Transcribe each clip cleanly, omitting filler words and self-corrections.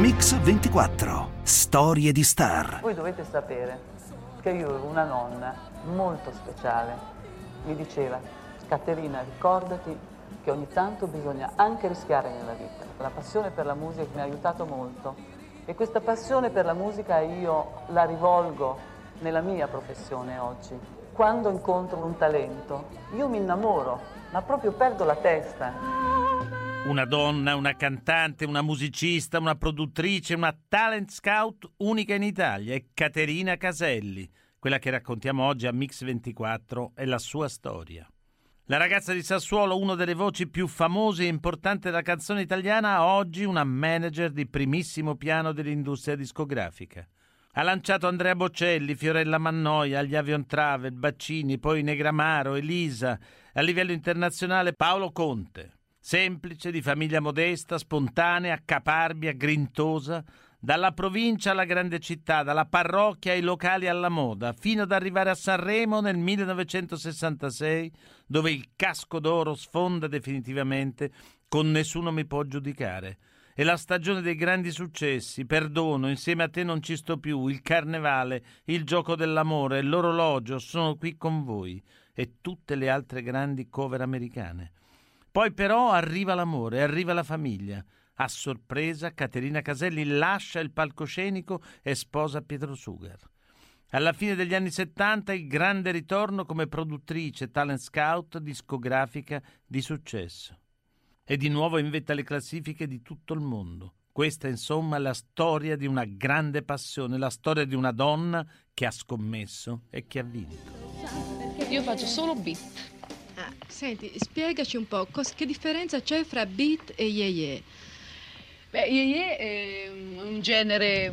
Mix 24. Storie di star. Voi dovete sapere che io avevo una nonna molto speciale. Mi diceva: Caterina, ricordati che ogni tanto bisogna anche rischiare nella vita. La passione per la musica mi ha aiutato molto e questa passione per la musica io la rivolgo nella mia professione oggi. Quando incontro un talento io mi innamoro, ma proprio perdo la testa. Una donna, una cantante, una musicista, una produttrice, una talent scout unica in Italia è Caterina Caselli. Quella che raccontiamo oggi a Mix 24 è la sua storia. La ragazza di Sassuolo, una delle voci più famose e importanti della canzone italiana, oggi una manager di primissimo piano dell'industria discografica. Ha lanciato Andrea Bocelli, Fiorella Mannoia, gli Avion Travel, Baccini, poi Negramaro, Elisa, a livello internazionale Paolo Conte. Semplice, di famiglia modesta, spontanea, caparbia, grintosa, dalla provincia alla grande città, dalla parrocchia ai locali alla moda, fino ad arrivare a Sanremo nel 1966, dove il casco d'oro sfonda definitivamente con Nessuno mi può giudicare. È la stagione dei grandi successi, Perdono, Insieme a te non ci sto più, Il Carnevale, Il gioco dell'amore, L'orologio, Sono qui con voi e tutte le altre grandi cover americane. Poi però arriva l'amore, arriva la famiglia. A sorpresa Caterina Caselli lascia il palcoscenico e sposa Pietro Sugar. Alla fine degli anni 70 il grande ritorno come produttrice, talent scout, discografica di successo. E di nuovo in vetta alle classifiche di tutto il mondo. Questa insomma è la storia di una grande passione, la storia di una donna che ha scommesso e che ha vinto. Io faccio solo beat. Senti, spiegaci un po' che differenza c'è fra beat e yeye. Beh, yeye è un genere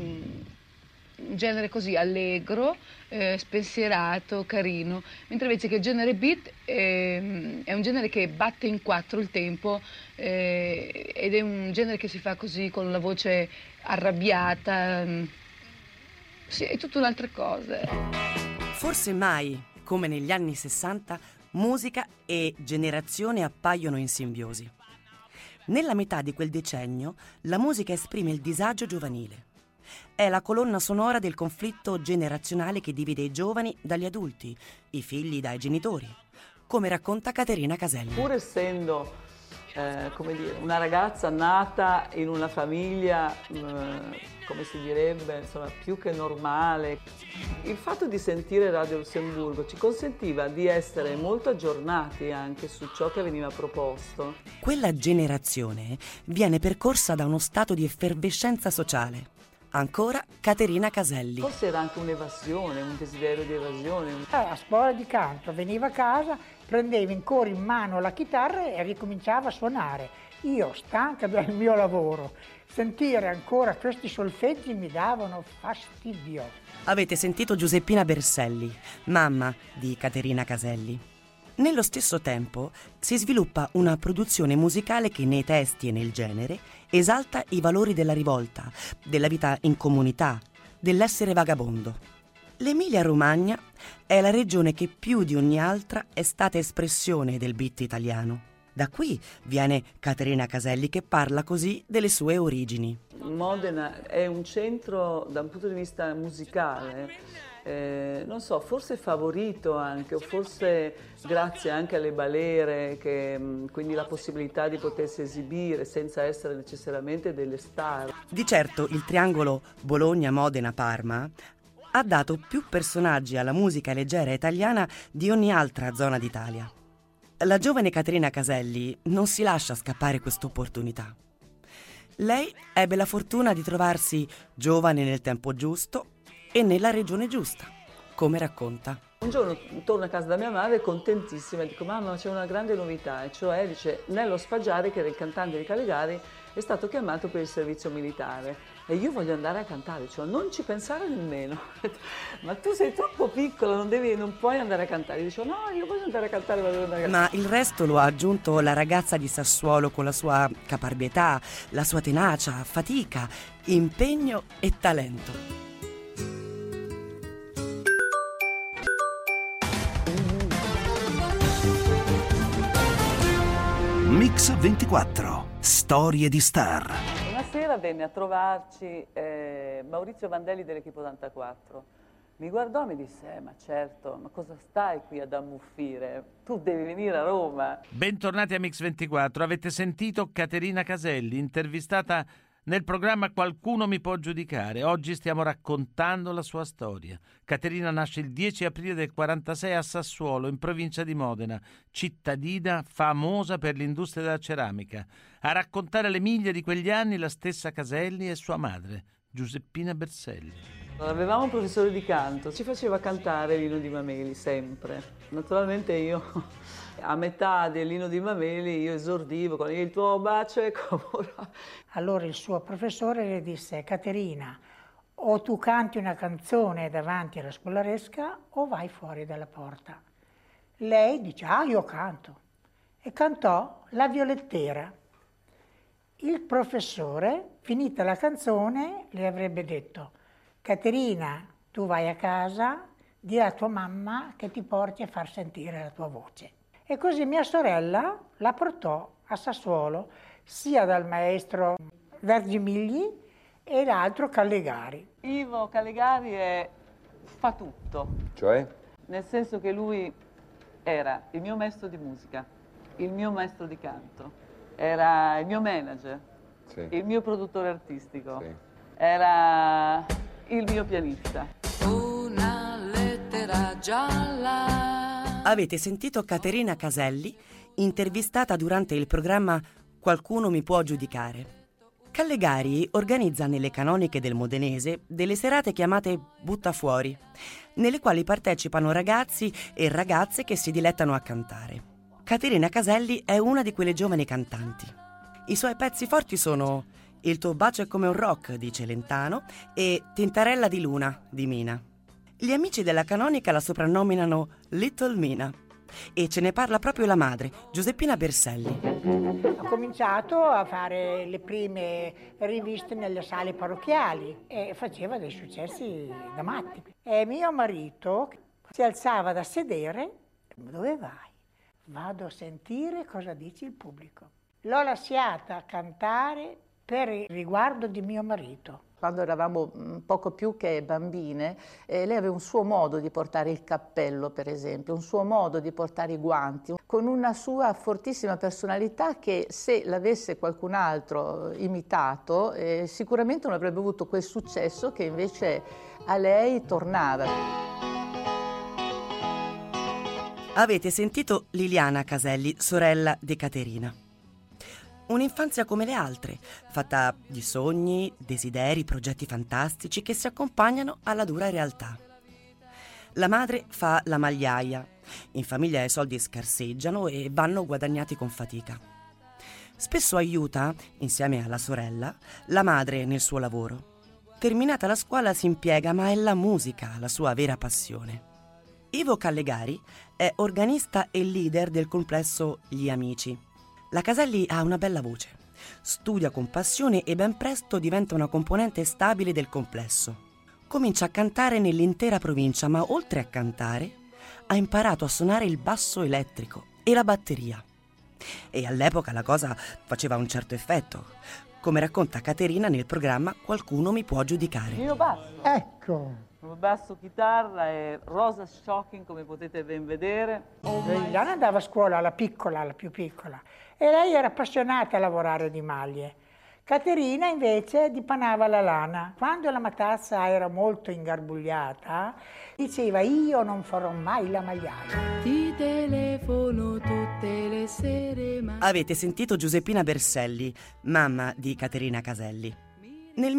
così allegro, spensierato, carino, mentre invece che il genere beat è un genere che batte in quattro il tempo ed è un genere che si fa così con la voce arrabbiata. Sì, è tutta un'altra cosa. Forse mai, come negli anni 60, musica e generazione appaiono in simbiosi. Nella metà di quel decennio, la musica esprime il disagio giovanile. È la colonna sonora del conflitto generazionale che divide i giovani dagli adulti, i figli dai genitori, come racconta Caterina Caselli. Pur essendo una ragazza nata in una famiglia, come si direbbe, insomma, più che normale, il fatto di sentire Radio Lussemburgo ci consentiva di essere molto aggiornati anche su ciò che veniva proposto. Quella generazione viene percorsa da uno stato di effervescenza sociale. Ancora Caterina Caselli. Forse era anche un'evasione, un desiderio di evasione. A scuola di canto, veniva a casa, prendeva ancora in mano la chitarra e ricominciava a suonare. Io, stanca del mio lavoro, sentire ancora questi solfeggi mi davano fastidio. Avete sentito Giuseppina Berselli, mamma di Caterina Caselli. Nello stesso tempo si sviluppa una produzione musicale che nei testi e nel genere esalta i valori della rivolta, della vita in comunità, dell'essere vagabondo. L'Emilia-Romagna è la regione che più di ogni altra è stata espressione del beat italiano. Da qui viene Caterina Caselli che parla così delle sue origini. Modena è un centro da un punto di vista musicale, non so, forse favorito anche, o forse grazie anche alle balere, quindi la possibilità di potersi esibire senza essere necessariamente delle star. Di certo il triangolo Bologna-Modena-Parma ha dato più personaggi alla musica leggera italiana di ogni altra zona d'Italia. La giovane Caterina Caselli non si lascia scappare questa opportunità. Lei ebbe la fortuna di trovarsi giovane nel tempo giusto e nella regione giusta, come racconta. Un giorno torno a casa da mia madre contentissima, dico: mamma, c'è una grande novità, e cioè, dice, Nello Spaggiari, che era il cantante di Caligari, è stato chiamato per il servizio militare e io voglio andare a cantare. Cioè, non ci pensare nemmeno. Ma tu sei troppo piccolo, non puoi andare a cantare. Dicevo: no, io voglio andare a cantare, Ma il resto lo ha aggiunto la ragazza di Sassuolo con la sua caparbietà, la sua tenacia, fatica, impegno e talento. Mix 24. Storie di star. Una sera venne a trovarci Maurizio Vandelli dell'Equipe 84. Mi guardò e mi disse, ma certo, ma cosa stai qui ad ammuffire? Tu devi venire a Roma. Bentornati a Mix24, avete sentito Caterina Caselli, intervistata nel programma Qualcuno mi può giudicare. Oggi stiamo raccontando la sua storia. Caterina nasce il 10 aprile del 46 a Sassuolo, in provincia di Modena, cittadina famosa per l'industria della ceramica. A raccontare le miglia di quegli anni la stessa Caselli e sua madre, Giuseppina Berselli. Avevamo un professore di canto, ci faceva cantare l'Ino di Mameli sempre. Naturalmente io, a metà dell'Ino di Mameli, io esordivo con il tuo bacio e comora. Allora il suo professore le disse, Caterina, o tu canti una canzone davanti alla scolaresca o vai fuori dalla porta. Lei dice, io canto. E cantò La Violettera. Il professore, finita la canzone, le avrebbe detto, Caterina, tu vai a casa, di a tua mamma che ti porti a far sentire la tua voce. E così mia sorella la portò a Sassuolo, sia dal maestro Vergimigli e l'altro Callegari. Ivo Callegari fa tutto. Cioè? Nel senso che lui era il mio maestro di musica, il mio maestro di canto, era il mio manager, Sì. il mio produttore artistico, Sì. era il mio pianista. Una lettera gialla. Avete sentito Caterina Caselli intervistata durante il programma Qualcuno mi può giudicare. Callegari organizza nelle canoniche del Modenese delle serate chiamate Butta Fuori, nelle quali partecipano ragazzi e ragazze che si dilettano a cantare. Caterina Caselli è una di quelle giovani cantanti. I suoi pezzi forti sono Il tuo bacio è come un rock di Celentano e Tintarella di luna di Mina. Gli amici della canonica la soprannominano Little Mina e ce ne parla proprio la madre, Giuseppina Berselli. Ho cominciato a fare le prime riviste nelle sale parrocchiali e faceva dei successi da matti. E mio marito si alzava da sedere, dove vai? Vado a sentire cosa dice il pubblico. L'ho lasciata cantare per il riguardo di mio marito. Quando eravamo poco più che bambine, lei aveva un suo modo di portare il cappello, per esempio, un suo modo di portare i guanti, con una sua fortissima personalità che se l'avesse qualcun altro imitato, sicuramente non avrebbe avuto quel successo che invece a lei tornava. Avete sentito Liliana Caselli, sorella di Caterina. Un'infanzia come le altre, fatta di sogni, desideri, progetti fantastici che si accompagnano alla dura realtà. La madre fa la magliaia, in famiglia i soldi scarseggiano e vanno guadagnati con fatica. Spesso aiuta, insieme alla sorella, la madre nel suo lavoro. Terminata la scuola si impiega, ma è la musica la sua vera passione. Ivo Callegari è organista e leader del complesso Gli Amici. La Caselli ha una bella voce, studia con passione e ben presto diventa una componente stabile del complesso. Comincia a cantare nell'intera provincia, ma oltre a cantare ha imparato a suonare il basso elettrico e la batteria. E all'epoca la cosa faceva un certo effetto, come racconta Caterina nel programma Qualcuno mi può giudicare. Il mio basso. Ecco. Il basso chitarra è rosa shocking, come potete ben vedere. Liliana andava a scuola, la più piccola, e lei era appassionata a lavorare di maglie. Caterina invece dipanava la lana. Quando la matassa era molto ingarbugliata, diceva io non farò mai la magliaia. Ti telefono tutte le sere. Avete sentito Giuseppina Berselli, mamma di Caterina Caselli. Nel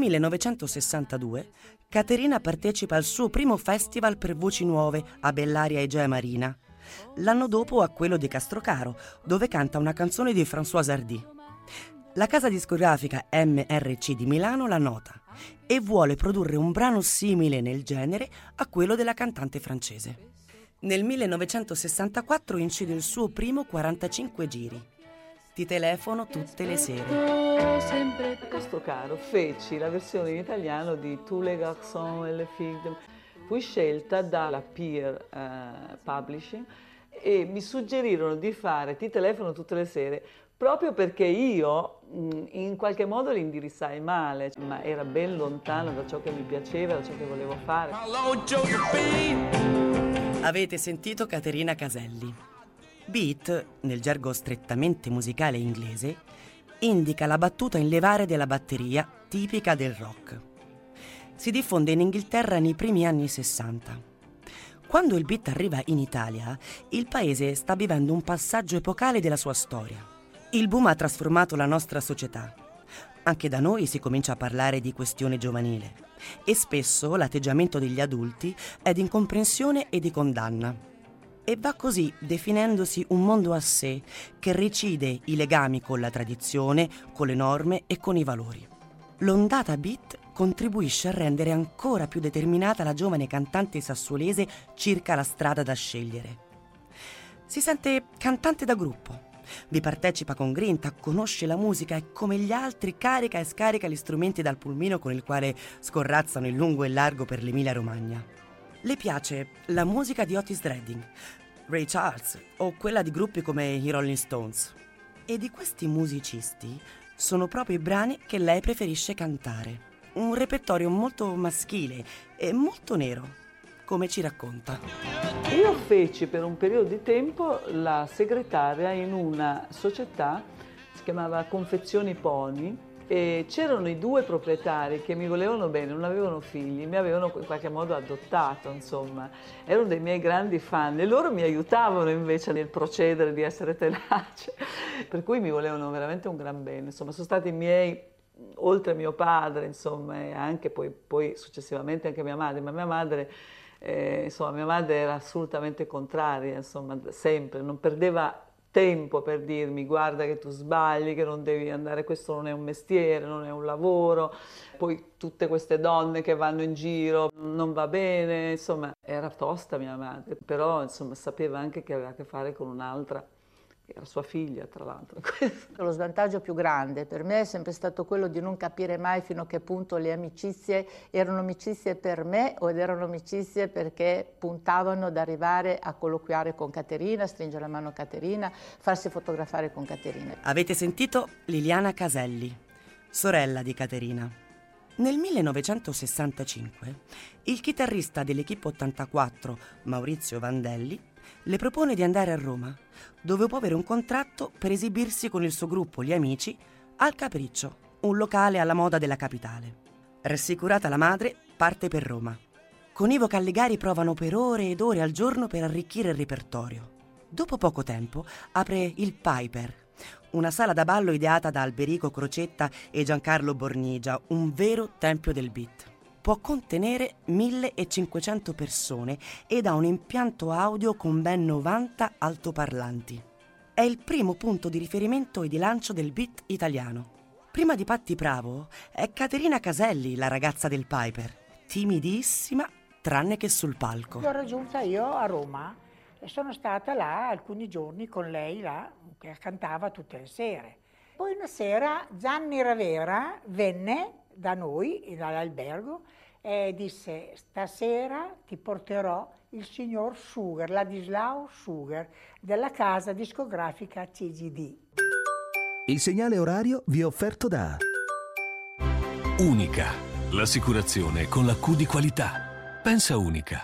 1962 Caterina partecipa al suo primo festival per voci nuove a Bellaria Egea Marina. L'anno dopo a quello di Castrocaro, dove canta una canzone di François Hardy. La casa discografica MRC di Milano la nota e vuole produrre un brano simile nel genere a quello della cantante francese. Nel 1964 incide il suo primo 45 giri. Ti telefono tutte le sere. A Castrocaro feci la versione in italiano di Tous les garçons et les filles. Fui scelta dalla Peer Publishing e mi suggerirono di fare Ti telefono tutte le sere proprio perché io in qualche modo li indirizzai male, ma era ben lontano da ciò che mi piaceva, da ciò che volevo fare. Avete sentito Caterina Caselli. Beat, nel gergo strettamente musicale inglese, indica la battuta in levare della batteria tipica del rock. Si diffonde in Inghilterra nei primi anni 60. Quando il beat arriva in Italia, il paese sta vivendo un passaggio epocale della sua storia. Il boom ha trasformato la nostra società. Anche da noi si comincia a parlare di questione giovanile e spesso l'atteggiamento degli adulti è di incomprensione e di condanna. E va così definendosi un mondo a sé che recide i legami con la tradizione, con le norme e con i valori. L'ondata beat contribuisce a rendere ancora più determinata la giovane cantante sassuolese circa la strada da scegliere. Si sente cantante da gruppo, vi partecipa con grinta, conosce la musica e come gli altri carica e scarica gli strumenti dal pulmino con il quale scorrazzano in lungo e largo per l'Emilia Romagna. Le piace la musica di Otis Redding, Ray Charles o quella di gruppi come i Rolling Stones. E di questi musicisti sono proprio i brani che lei preferisce cantare. Un repertorio molto maschile e molto nero, come ci racconta. Io feci per un periodo di tempo la segretaria in una società, si chiamava Confezioni Pony, e c'erano i due proprietari che mi volevano bene, non avevano figli, mi avevano in qualche modo adottato, insomma, erano dei miei grandi fan e loro mi aiutavano invece nel procedere di essere tenace, per cui mi volevano veramente un gran bene, insomma, sono stati i miei, oltre mio padre, insomma, e anche poi successivamente anche mia madre, ma mia madre era assolutamente contraria, insomma, sempre, non perdeva tempo per dirmi guarda che tu sbagli, che non devi andare, questo non è un mestiere, non è un lavoro, poi tutte queste donne che vanno in giro, non va bene, insomma, era tosta mia madre, però insomma sapeva anche che aveva a che fare con un'altra, che era sua figlia tra l'altro. Lo svantaggio più grande per me è sempre stato quello di non capire mai fino a che punto le amicizie erano amicizie per me o erano amicizie perché puntavano ad arrivare a colloquiare con Caterina, stringere la mano a Caterina, farsi fotografare con Caterina. Avete sentito Liliana Caselli, sorella di Caterina. Nel 1965 il chitarrista dell'Equipe 84, Maurizio Vandelli, le propone di andare a Roma, dove può avere un contratto per esibirsi con il suo gruppo Gli Amici al Capriccio, un locale alla moda della capitale. Rassicurata la madre, parte per Roma. Con Ivo Calligari provano per ore ed ore al giorno per arricchire il repertorio. Dopo poco tempo apre il Piper, una sala da ballo ideata da Alberico Crocetta e Giancarlo Bornigia, un vero tempio del beat. Può contenere 1500 persone ed ha un impianto audio con ben 90 altoparlanti. È il primo punto di riferimento e di lancio del beat italiano. Prima di Patti Bravo è Caterina Caselli la ragazza del Piper, timidissima tranne che sul palco. L'ho raggiunta io a Roma e sono stata là alcuni giorni con lei là, che cantava tutte le sere. Poi una sera Gianni Ravera venne da noi, dall'albergo, e disse stasera ti porterò il signor Sugar, Ladislao Sugar, della casa discografica CGD. Il segnale orario vi è offerto da Unica, l'assicurazione con la Q di qualità. Pensa Unica.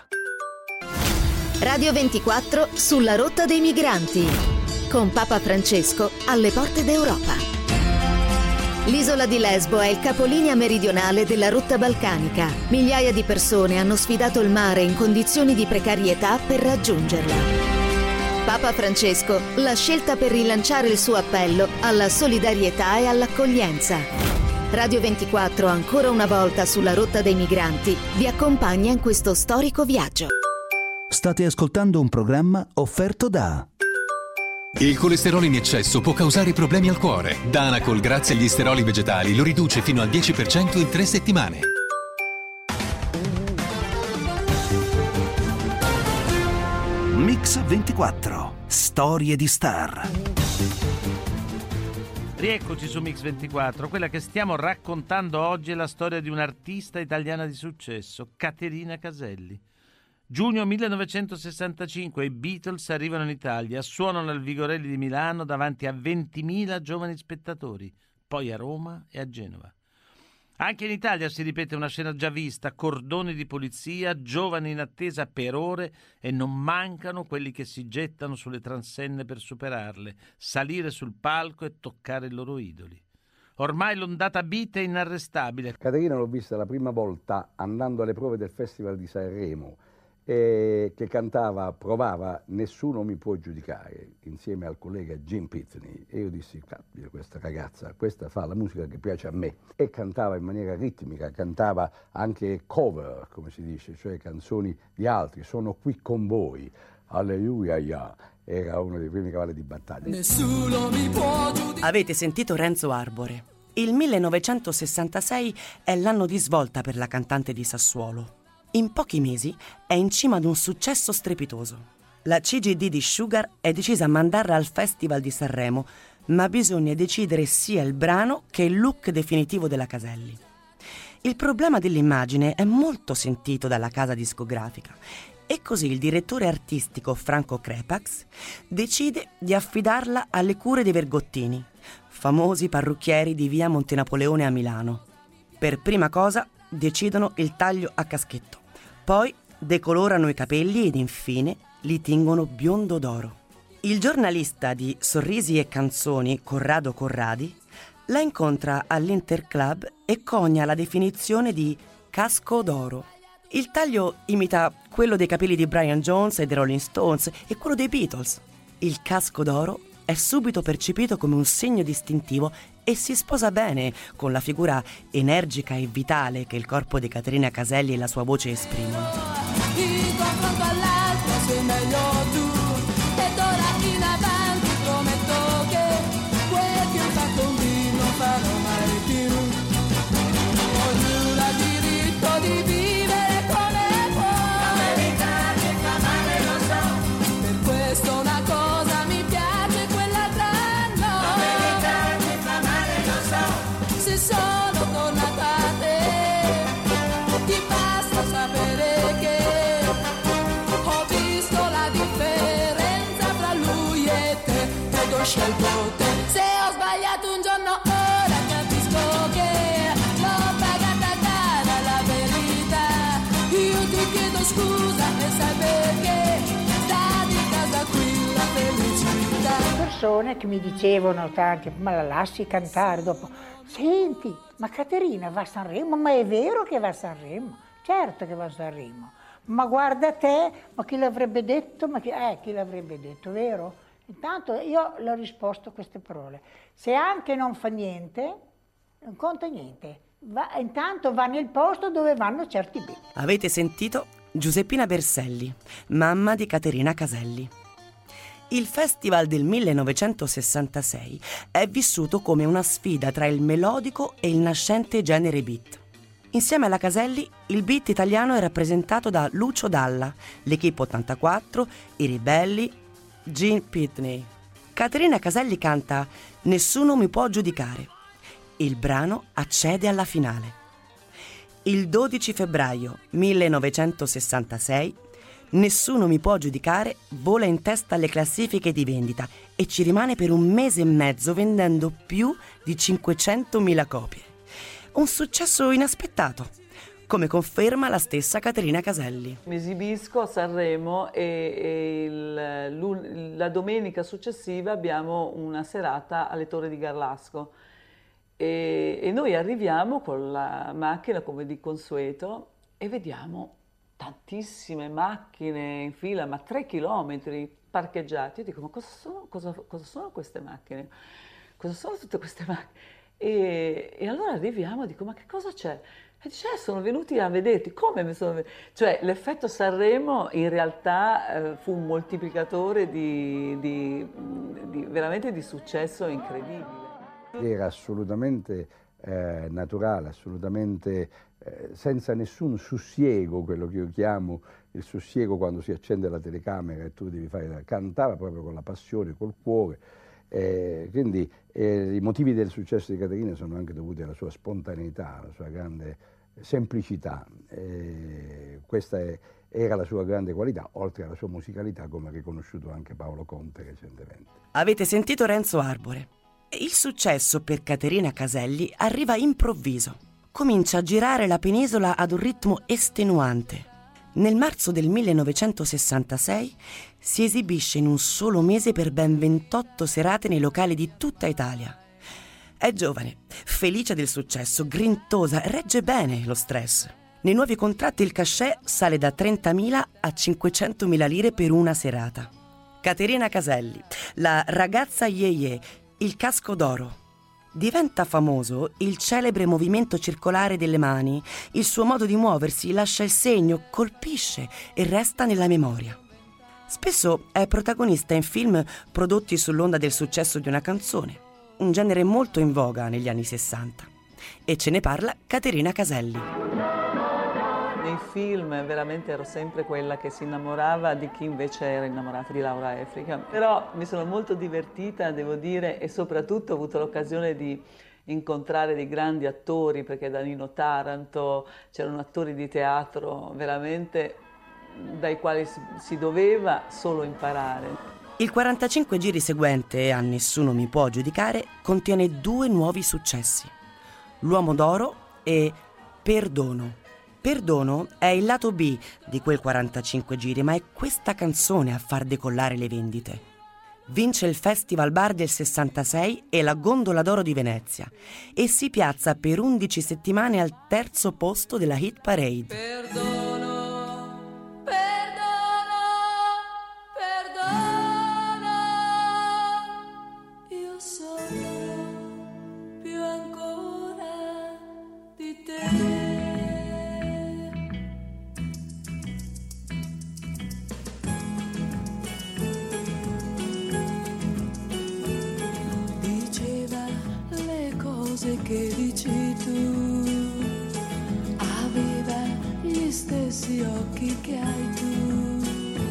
Radio 24 sulla rotta dei migranti, con Papa Francesco alle porte d'Europa. L'isola di Lesbo è il capolinea meridionale della rotta balcanica. Migliaia di persone hanno sfidato il mare in condizioni di precarietà per raggiungerla. Papa Francesco, la scelta per rilanciare il suo appello alla solidarietà e all'accoglienza. Radio 24, ancora una volta sulla rotta dei migranti, vi accompagna in questo storico viaggio. State ascoltando un programma offerto da Il colesterolo in eccesso può causare problemi al cuore. Danacol, grazie agli steroli vegetali, lo riduce fino al 10% in 3 settimane. Mix 24, storie di star. Rieccoci su Mix 24. Quella che stiamo raccontando oggi è la storia di un'artista italiana di successo, Caterina Caselli. Giugno 1965 i Beatles arrivano in Italia, suonano al Vigorelli di Milano davanti a 20.000 giovani spettatori, poi a Roma e a Genova. Anche in Italia si ripete una scena già vista, cordoni di polizia, giovani in attesa per ore e non mancano quelli che si gettano sulle transenne per superarle, salire sul palco e toccare i loro idoli. Ormai l'ondata beat è inarrestabile. Caterina l'ho vista la prima volta andando alle prove del Festival di Sanremo, che cantava, provava Nessuno mi può giudicare, insieme al collega Gene Pitney. E io dissi, questa ragazza, questa fa la musica che piace a me. E cantava in maniera ritmica, cantava anche cover, come si dice, cioè canzoni di altri. Sono qui con voi, alleluia, era uno dei primi cavalli di battaglia. Nessuno mi può giudicare. Avete sentito Renzo Arbore. Il 1966 è l'anno di svolta per la cantante di Sassuolo. In pochi mesi è in cima ad un successo strepitoso. La CGD di Sugar è decisa a mandarla al Festival di Sanremo, ma bisogna decidere sia il brano che il look definitivo della Caselli. Il problema dell'immagine è molto sentito dalla casa discografica e così il direttore artistico Franco Crepax decide di affidarla alle cure dei Vergottini, famosi parrucchieri di via Montenapoleone a Milano. Per prima cosa decidono il taglio a caschetto, poi decolorano i capelli ed infine li tingono biondo d'oro. Il giornalista di Sorrisi e Canzoni, Corrado Corradi, la incontra all'Interclub e conia la definizione di casco d'oro. Il taglio imita quello dei capelli di Brian Jones e dei Rolling Stones e quello dei Beatles. Il casco d'oro è subito percepito come un segno distintivo e si sposa bene con la figura energica e vitale che il corpo di Caterina Caselli e la sua voce esprimono. In confronto all'altro sei meglio tu, e d'ora in avanti prometto che quel che ho fatto un dì non farò mai più. Ognuno ha diritto di vivere come può. La verità che fa male lo so, per questo una cosa mi piace, quell'altra no. La verità che fa male lo so, se sono tornata a te, ti basta sapere che ho visto la differenza tra lui e te, ed ho scelto te. Se ho sbagliato un giorno ora capisco che l'ho pagata cara la verità. Io ti chiedo scusa e sai perché sta di casa qui la felicità. Persone che mi dicevano tanti, ma la lasci cantare dopo. Senti, ma Caterina va a Sanremo? Ma è vero che va a Sanremo? Certo che va a Sanremo. Ma guarda te, ma chi l'avrebbe detto? Chi l'avrebbe detto, vero? Intanto io le ho risposto queste parole. Se anche non fa niente, non conta niente. Intanto va nel posto dove vanno certi beat. Avete sentito Giuseppina Berselli, mamma di Caterina Caselli. Il festival del 1966 è vissuto come una sfida tra il melodico e il nascente genere beat. Insieme alla Caselli, il beat italiano è rappresentato da Lucio Dalla, l'Equipe 84, i Ribelli, Gene Pitney. Caterina Caselli canta Nessuno mi può giudicare. Il brano accede alla finale. Il 12 febbraio 1966 Nessuno mi può giudicare vola in testa alle classifiche di vendita e ci rimane per un mese e mezzo vendendo più di 500.000 copie. Un successo inaspettato, come conferma la stessa Caterina Caselli. Mi esibisco a Sanremo e la domenica successiva abbiamo una serata alle Torri di Garlasco e noi arriviamo con la macchina come di consueto e vediamo tantissime macchine in fila, ma 3 chilometri parcheggiati. Io dico, ma cosa sono queste macchine? Cosa sono tutte queste macchine? E allora arriviamo e dico, ma che cosa c'è? E dice, sono venuti a vederti. Come mi sono venuti? Cioè, l'effetto Sanremo in realtà fu un moltiplicatore veramente di successo incredibile. Era assolutamente naturale, assolutamente senza nessun sussiego, quello che io chiamo il sussiego quando si accende la telecamera e tu devi fare, cantava proprio con la passione, col cuore. Quindi i motivi del successo di Caterina sono anche dovuti alla sua spontaneità, alla sua grande semplicità. Questa era la sua grande qualità, oltre alla sua musicalità, come ha riconosciuto anche Paolo Conte recentemente. Avete sentito Renzo Arbore? Il successo per Caterina Caselli arriva improvviso. Comincia a girare la penisola ad un ritmo estenuante. Nel marzo del 1966 si esibisce in un solo mese per ben 28 serate nei locali di tutta Italia. È giovane, felice del successo, grintosa, regge bene lo stress. Nei nuovi contratti il cachet sale da 30.000 a 500.000 lire per una serata. Caterina Caselli, la ragazza Yeye, il casco d'oro. Diventa famoso il celebre movimento circolare delle mani. Il suo modo di muoversi lascia il segno, colpisce e resta nella memoria. Spesso è protagonista in film prodotti sull'onda del successo di una canzone, un genere molto in voga negli anni 60. E ce ne parla Caterina Caselli. Nei film veramente ero sempre quella che si innamorava di chi invece era innamorato di Laura Efrica, però mi sono molto divertita, devo dire, e soprattutto ho avuto l'occasione di incontrare dei grandi attori, perché da Nino Taranto c'erano attori di teatro veramente dai quali si doveva solo imparare. Il 45 giri seguente, A Nessuno mi può giudicare, contiene 2 nuovi successi: L'uomo d'oro e Perdono. Perdono è il lato B di quel 45 giri, ma è questa canzone a far decollare le vendite. Vince il Festival Bar del 66 e la Gondola d'Oro di Venezia e si piazza per 11 settimane al 3° posto della Hit Parade. Perdono, perdono, perdono, io sono più ancora di te. Che dici tu, aveva gli stessi occhi che hai tu,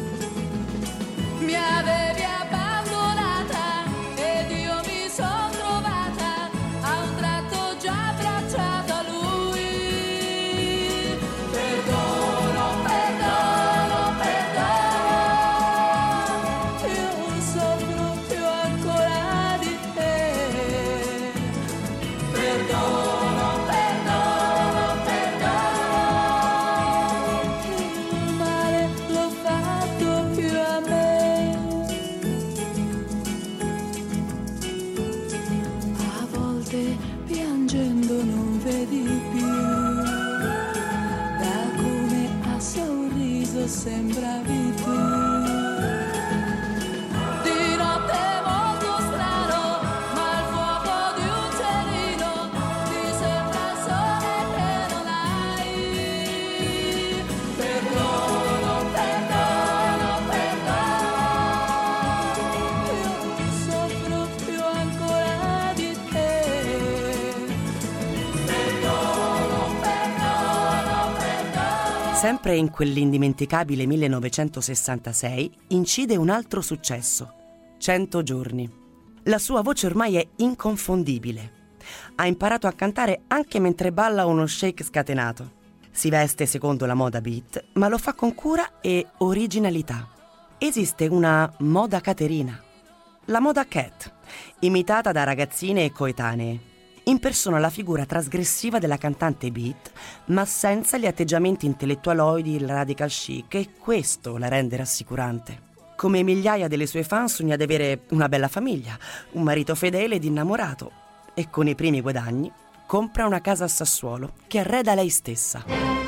mi avevi abbandonata ed io mi sono trovata a un tratto già abbracciata a lui. Perdono, perdono, perdono, io non soffro più ancora di te. Perdono, perdono, perdono, il male l'ho fatto più a me. A volte piangendo non vedi più, da come ha sorriso sembravi tu. Di notte molto strano, ma il fuoco di un cerino ti sembra il sole che non hai. Perdono, perdono, perdono, io non soffro più ancora di te. Perdono, perdono, perdono. Sempre in quell'indimenticabile 1966 incide un altro successo, 100 giorni. La sua voce ormai è inconfondibile. Ha imparato a cantare anche mentre balla uno shake scatenato. Si veste secondo la moda beat, ma lo fa con cura e originalità. Esiste una moda Caterina, la moda cat, imitata da ragazzine e coetanee. Impersona la figura trasgressiva della cantante beat, ma senza gli atteggiamenti intellettualoidi, il radical chic, e questo la rende rassicurante. Come migliaia delle sue fan sogna di avere una bella famiglia, un marito fedele ed innamorato, e con i primi guadagni compra una casa a Sassuolo che arreda lei stessa.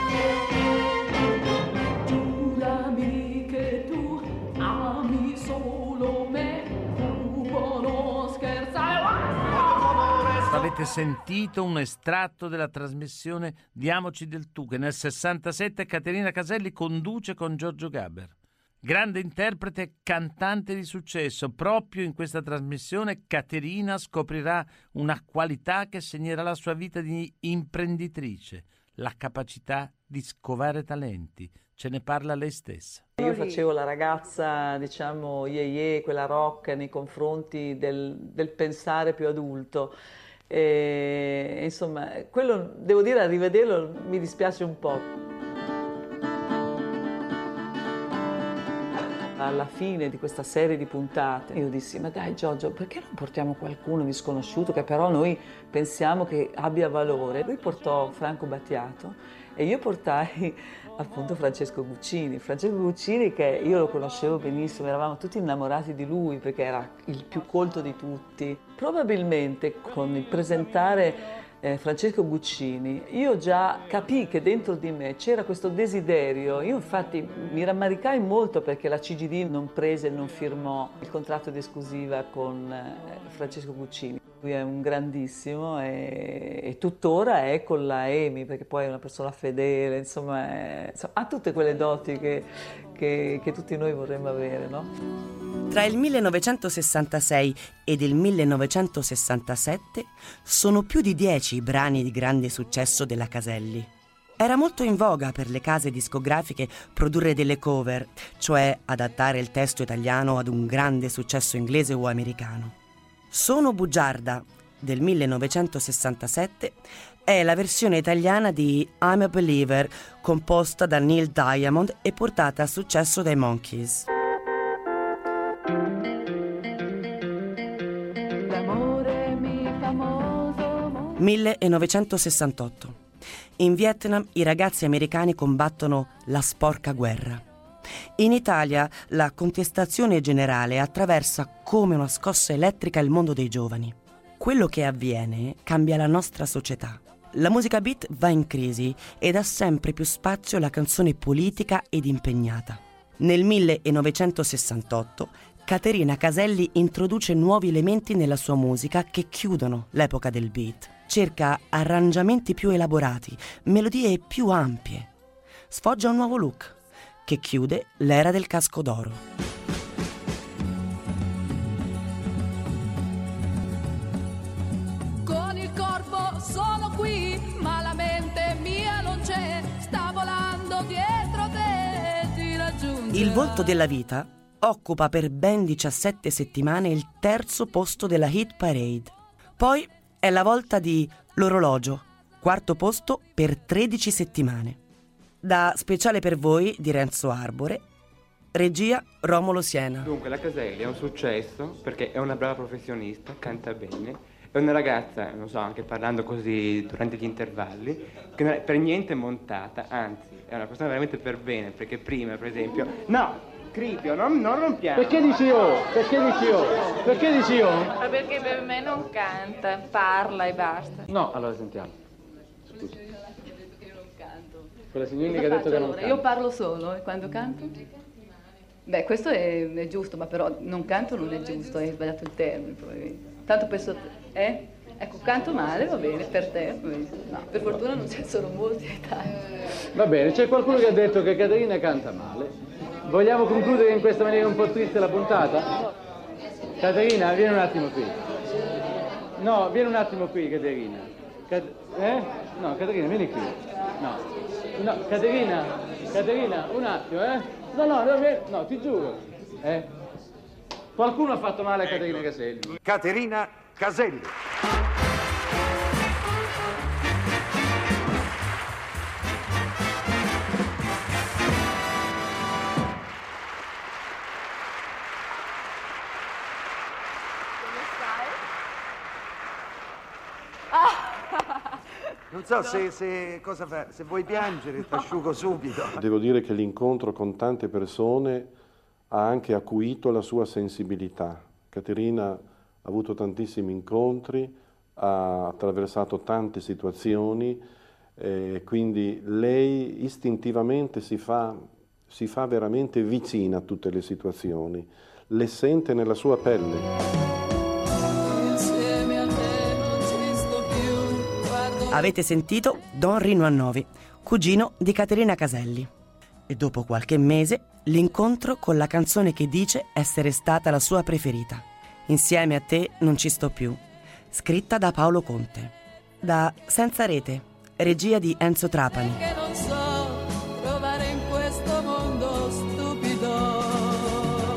Giurami che tu ami solo me, tu non scherzare. Avete sentito un estratto della trasmissione Diamoci del tu, che nel 67 Caterina Caselli conduce con Giorgio Gaber. Grande interprete e cantante di successo. Proprio in questa trasmissione Caterina scoprirà una qualità che segnerà la sua vita di imprenditrice, la capacità di scovare talenti. Ce ne parla lei stessa. Io facevo la ragazza, diciamo, yeye, quella rock nei confronti del pensare più adulto. E, insomma, quello, devo dire, a rivederlo mi dispiace un po'. Alla fine di questa serie di puntate io dissi: ma dai Giorgio, perché non portiamo qualcuno di sconosciuto che però noi pensiamo che abbia valore? Lui portò Franco Battiato e io portai appunto Francesco Guccini. Francesco Guccini, che io lo conoscevo benissimo, eravamo tutti innamorati di lui perché era il più colto di tutti. Probabilmente con il presentare Francesco Guccini, io già capii che dentro di me c'era questo desiderio. Io infatti mi rammaricai molto perché la CGD non prese e non firmò il contratto di esclusiva con Francesco Guccini. Lui è un grandissimo e tuttora è con la EMI, perché poi è una persona fedele, insomma, ha tutte quelle doti che tutti noi vorremmo avere, no? Tra il 1966 ed il 1967 sono più di 10 i brani di grande successo della Caselli. Era molto in voga per le case discografiche produrre delle cover, cioè adattare il testo italiano ad un grande successo inglese o americano. Sono bugiarda, del 1967, è la versione italiana di I'm a Believer, composta da Neil Diamond e portata a successo dai Monkees. 1968. In Vietnam i ragazzi americani combattono la sporca guerra. In Italia la contestazione generale attraversa come una scossa elettrica il mondo dei giovani. Quello che avviene cambia la nostra società. La musica beat va in crisi ed ha sempre più spazio la canzone politica ed impegnata. Nel 1968 Caterina Caselli introduce nuovi elementi nella sua musica che chiudono l'epoca del beat. Cerca arrangiamenti più elaborati, melodie più ampie. Sfoggia un nuovo look che chiude l'era del casco d'oro. Con il corpo sono qui, ma la mente mia non c'è. Sta volando dietro te, ti raggiunge. Il volto della vita occupa per ben 17 settimane il terzo posto della hit parade. Poi è la volta di L'orologio, quarto posto per 13 settimane. Da Speciale per voi di Renzo Arbore, regia Romolo Siena. Dunque la Caselli è un successo perché è una brava professionista, canta bene, è una ragazza, non so, anche parlando così durante gli intervalli, che non è per niente montata, anzi è una persona veramente per bene, perché prima per esempio... No! Cripio, non rompiamo. Perché dici oh? Perché dici oh? Perché dici oh? Ma perché per me non canta, parla e basta. No, allora sentiamo. Scusa. Io non canto. Quella signorina che ha detto che non canta. Io parlo solo e quando canto? Beh, questo è giusto, ma però non canto non è giusto, hai sbagliato il termine probabilmente. Tanto penso... Ecco, canto male, va bene, per te. No, per fortuna non ce ne sono molti in Italia. Va bene, c'è qualcuno che ha detto che Caterina canta male. Vogliamo concludere in questa maniera un po' triste la puntata? Caterina, vieni un attimo qui. No, vieni un attimo qui, Caterina. No, Caterina, vieni qui. No, Caterina, un attimo, No, ti giuro. Qualcuno ha fatto male a Caterina Caselli. Caterina Caselli. Non so se cosa fa, se vuoi piangere ti asciugo subito. Devo dire che l'incontro con tante persone ha anche acuito la sua sensibilità. Caterina ha avuto tantissimi incontri, ha attraversato tante situazioni, quindi lei istintivamente si fa veramente vicina a tutte le situazioni, le sente nella sua pelle. Avete sentito Don Rino Annovi, cugino di Caterina Caselli. E dopo qualche mese l'incontro con la canzone che dice essere stata la sua preferita. Insieme a te non ci sto più, scritta da Paolo Conte. Da Senza Rete, regia di Enzo Trapani. Che non so trovare in questo mondo stupido.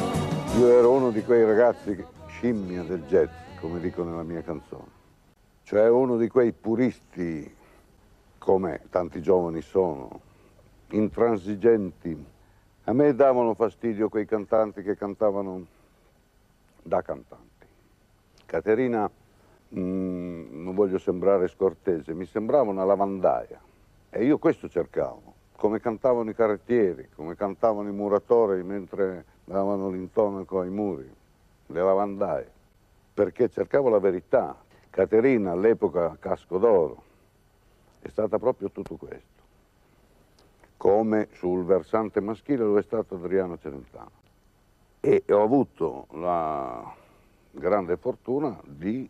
Io ero uno di quei ragazzi scimmia del jazz, come dico nella mia canzone. cioè uno di quei puristi, come tanti giovani sono, intransigenti. A me davano fastidio quei cantanti che cantavano da cantanti. Caterina, non voglio sembrare scortese, mi sembrava una lavandaia e io questo cercavo, come cantavano i carrettieri, come cantavano i muratori mentre davano l'intonaco ai muri, le lavandaie, perché cercavo la verità. Caterina all'epoca Casco d'Oro è stata proprio tutto questo, come sul versante maschile lo è stato Adriano Celentano. E ho avuto la grande fortuna di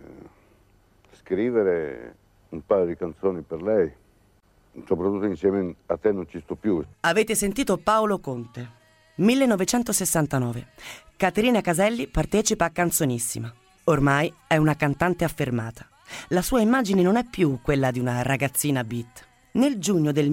scrivere un paio di canzoni per lei, soprattutto insieme a Te non ci sto più. Avete sentito Paolo Conte. 1969. Caterina Caselli partecipa a Canzonissima. Ormai è una cantante affermata. La sua immagine non è più quella di una ragazzina beat. Nel giugno del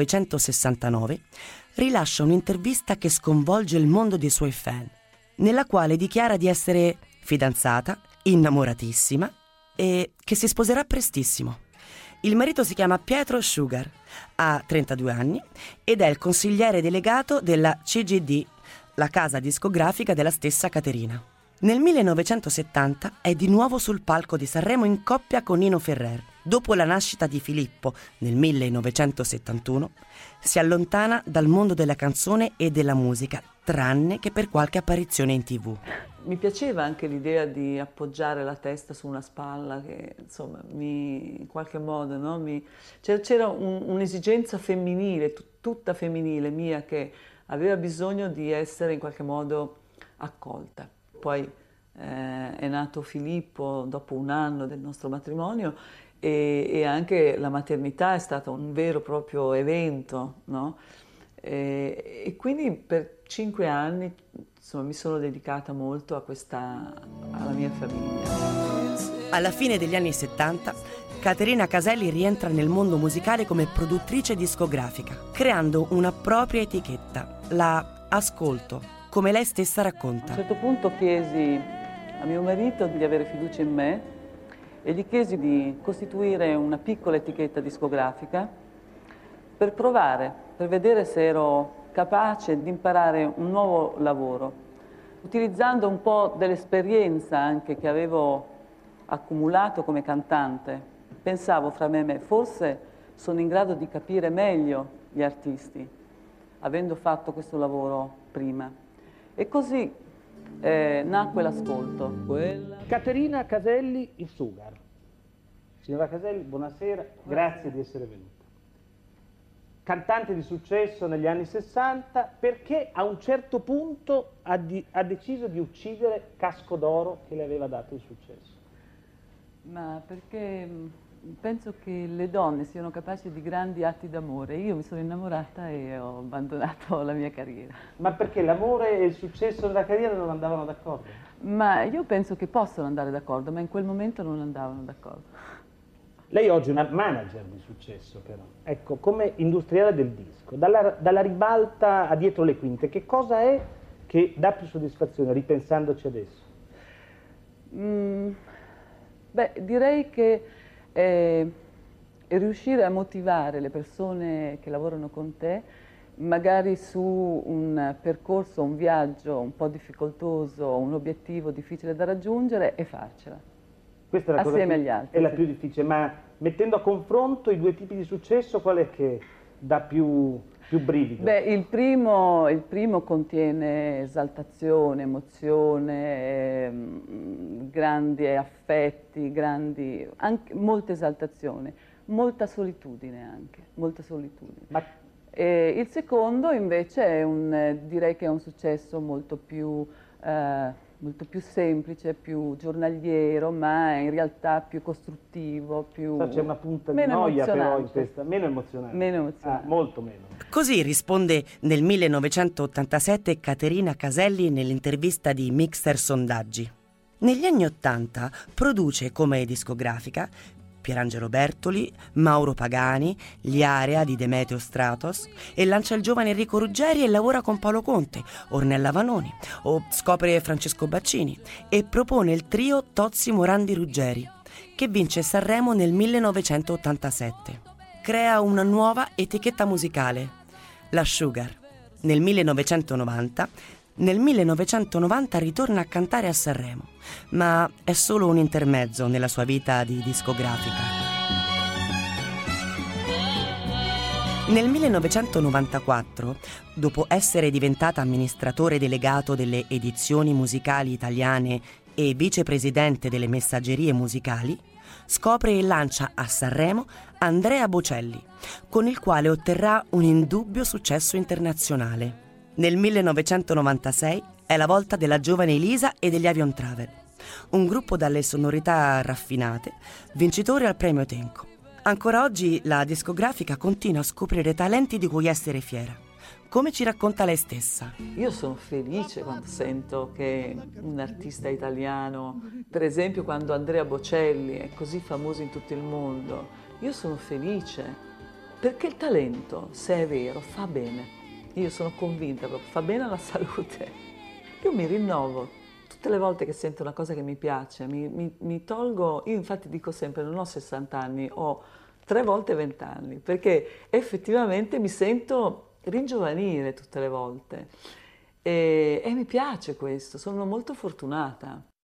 1969 rilascia un'intervista che sconvolge il mondo dei suoi fan, nella quale dichiara di essere fidanzata, innamoratissima e che si sposerà prestissimo. Il marito si chiama Pietro Sugar, ha 32 anni ed è il consigliere delegato della CGD, la casa discografica della stessa Caterina. Nel 1970 è di nuovo sul palco di Sanremo in coppia con Nino Ferrer. Dopo la nascita di Filippo nel 1971 si allontana dal mondo della canzone e della musica, tranne che per qualche apparizione in TV. Mi piaceva anche l'idea di appoggiare la testa su una spalla che, insomma, in qualche modo, no? C'era un'esigenza femminile, tutta femminile mia, che aveva bisogno di essere in qualche modo accolta. Poi è nato Filippo dopo un anno del nostro matrimonio e anche la maternità è stata un vero e proprio evento, no? E quindi per 5 anni, insomma, mi sono dedicata molto alla mia famiglia. Alla fine degli anni 70, Caterina Caselli rientra nel mondo musicale come produttrice discografica, creando una propria etichetta, la Ascolto, come lei stessa racconta. A un certo punto chiesi a mio marito di avere fiducia in me e gli chiesi di costituire una piccola etichetta discografica per provare, per vedere se ero capace di imparare un nuovo lavoro, utilizzando un po' dell'esperienza anche che avevo accumulato come cantante. Pensavo fra me e me, forse sono in grado di capire meglio gli artisti, avendo fatto questo lavoro prima. E così nacque l'Ascolto. Caterina Caselli, il Sugar. Signora Caselli, buonasera, grazie di essere venuta. Cantante di successo negli anni 60, perché a un certo punto ha deciso di uccidere Casco d'Oro che le aveva dato il successo? Ma perché penso che le donne siano capaci di grandi atti d'amore. Io mi sono innamorata e ho abbandonato la mia carriera. Ma perché l'amore e il successo della carriera non andavano d'accordo? Ma io penso che possono andare d'accordo, ma in quel momento non andavano d'accordo. Lei oggi è una manager di successo però, ecco, come industriale del disco, dalla ribalta a dietro le quinte, che cosa è che dà più soddisfazione ripensandoci adesso? Beh, direi che riuscire a motivare le persone che lavorano con te, magari su un percorso, un viaggio un po' difficoltoso, un obiettivo difficile da raggiungere e farcela. Questa è la assieme cosa agli altri. È la più difficile, ma mettendo a confronto i due tipi di successo, qual è che dà più brivido? Beh, il primo contiene esaltazione, emozione, grandi affetti, anche molta esaltazione, molta solitudine anche, molta solitudine. Il secondo invece direi che è un successo molto più semplice, più giornaliero, ma in realtà più costruttivo, più c'è una punta di noia però in questa, meno emozionante. Meno emozionante. Molto meno. Così risponde nel 1987 Caterina Caselli nell'intervista di Mixer Sondaggi. Negli anni '80 produce come discografica Pierangelo Bertoli, Mauro Pagani, gli Area di Demetrio Stratos e lancia il giovane Enrico Ruggeri e lavora con Paolo Conte, Ornella Vanoni o scopre Francesco Baccini e propone il trio Tozzi Morandi Ruggeri che vince Sanremo nel 1987. Crea una nuova etichetta musicale, la Sugar. Nel 1990 ritorna a cantare a Sanremo, ma è solo un intermezzo nella sua vita di discografica. Nel 1994, dopo essere diventata amministratore delegato delle edizioni musicali italiane e vicepresidente delle messaggerie musicali, scopre e lancia a Sanremo Andrea Bocelli, con il quale otterrà un indubbio successo internazionale. Nel 1996 è la volta della giovane Elisa e degli Avion Travel, un gruppo dalle sonorità raffinate, vincitore al premio Tenco. Ancora oggi la discografica continua a scoprire talenti di cui essere fiera, come ci racconta lei stessa. Io sono felice quando sento che un artista italiano, per esempio quando Andrea Bocelli è così famoso in tutto il mondo, io sono felice perché il talento, se è vero, fa bene. Io sono convinta che fa bene alla salute. Io mi rinnovo tutte le volte che sento una cosa che mi piace, mi tolgo, io infatti dico sempre non ho 60 anni, ho 3 volte 20 anni, perché effettivamente mi sento ringiovanire tutte le volte e mi piace questo, sono molto fortunata.